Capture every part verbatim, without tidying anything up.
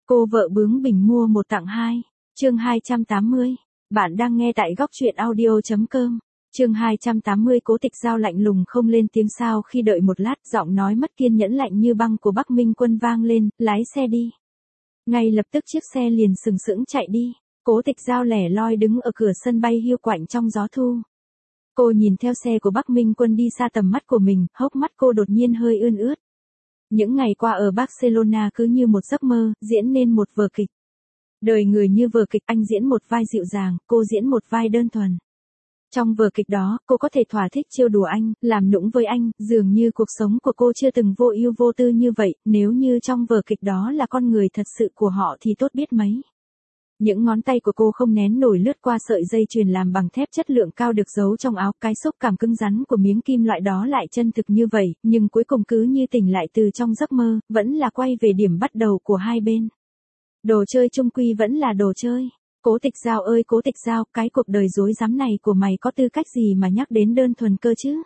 Cô vợ bướng bỉnh mua một tặng hai. Chương hai trăm tám mươi. Bạn đang nghe tại góc truyện audio chấm com. Chương hai trăm tám mươi. Cố Tịch Giao lạnh lùng không lên tiếng sao khi đợi một lát, giọng nói mất kiên nhẫn lạnh như băng của Bắc Minh Quân vang lên, lái xe đi. Ngay lập tức chiếc xe liền sừng sững chạy đi. Cố Tịch Giao lẻ loi đứng ở cửa sân bay hiu quạnh trong gió thu. Cô nhìn theo xe của Bắc Minh Quân đi xa tầm mắt của mình, hốc mắt cô đột nhiên hơi ươn ướt. Những ngày qua ở Barcelona cứ như một giấc mơ, diễn nên một vở kịch. Đời người như vở kịch, anh diễn một vai dịu dàng, cô diễn một vai đơn thuần. Trong vở kịch đó, cô có thể thỏa thích trêu đùa anh, làm nũng với anh, dường như cuộc sống của cô chưa từng vô ưu vô tư như vậy, nếu như trong vở kịch đó là con người thật sự của họ thì tốt biết mấy. Những ngón tay của cô không nén nổi lướt qua sợi dây chuyền làm bằng thép chất lượng cao được giấu trong áo, cái xúc cảm cứng rắn của miếng kim loại đó lại chân thực như vậy, nhưng cuối cùng cứ như tỉnh lại từ trong giấc mơ, vẫn là quay về điểm bắt đầu của hai bên. Đồ chơi chung quy vẫn là đồ chơi. Cố Tịch Giao ơi Cố Tịch Giao, cái cuộc đời rối rắm này của mày có tư cách gì mà nhắc đến đơn thuần cơ chứ?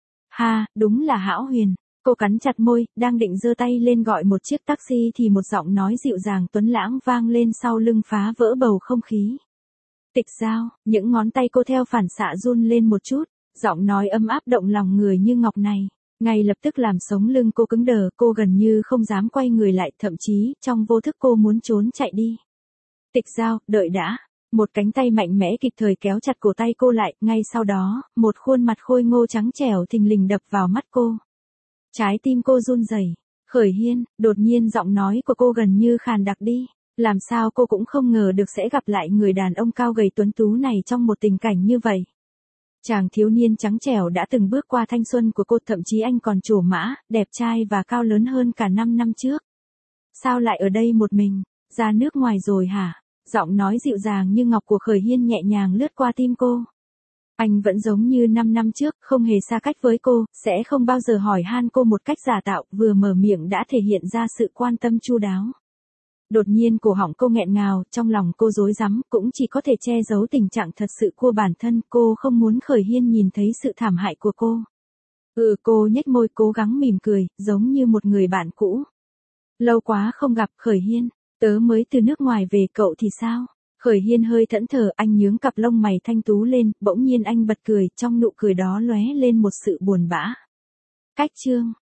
Ha, đúng là hão huyền. Cô cắn chặt môi, đang định giơ tay lên gọi một chiếc taxi thì một giọng nói dịu dàng tuấn lãng vang lên sau lưng phá vỡ bầu không khí. Tịch Giao, những ngón tay cô theo phản xạ run lên một chút, giọng nói ấm áp động lòng người như ngọc này. Ngay lập tức làm sống lưng cô cứng đờ, cô gần như không dám quay người lại, thậm chí, trong vô thức cô muốn trốn chạy đi. Tịch Giao, đợi đã. Một cánh tay mạnh mẽ kịp thời kéo chặt cổ tay cô lại, ngay sau đó, một khuôn mặt khôi ngô trắng trẻo thình lình đập vào mắt cô. Trái tim cô run rẩy. Khởi Hiên, đột nhiên giọng nói của cô gần như khàn đặc đi. Làm sao cô cũng không ngờ được sẽ gặp lại người đàn ông cao gầy tuấn tú này trong một tình cảnh như vậy. Chàng thiếu niên trắng trẻo đã từng bước qua thanh xuân của cô, thậm chí anh còn trổ mã, đẹp trai và cao lớn hơn cả năm năm trước. Sao lại ở đây một mình, ra nước ngoài rồi hả? Giọng nói dịu dàng như ngọc của Khởi Hiên nhẹ nhàng lướt qua tim cô. Anh vẫn giống như năm năm trước, không hề xa cách với cô, sẽ không bao giờ hỏi han cô một cách giả tạo, vừa mở miệng đã thể hiện ra sự quan tâm chu đáo. Đột nhiên cổ họng cô nghẹn ngào, trong lòng cô rối rắm, cũng chỉ có thể che giấu tình trạng thật sự của bản thân, cô không muốn Khởi Hiên nhìn thấy sự thảm hại của cô. Ừ, cô nhếch môi cố gắng mỉm cười, giống như một người bạn cũ. Lâu quá không gặp, Khởi Hiên, tớ mới từ nước ngoài về, cậu thì sao? Khởi Hiên hơi thẫn thờ, anh nhướng cặp lông mày thanh tú lên, bỗng nhiên anh bật cười, trong nụ cười đó lóe lên một sự buồn bã. Cách chương,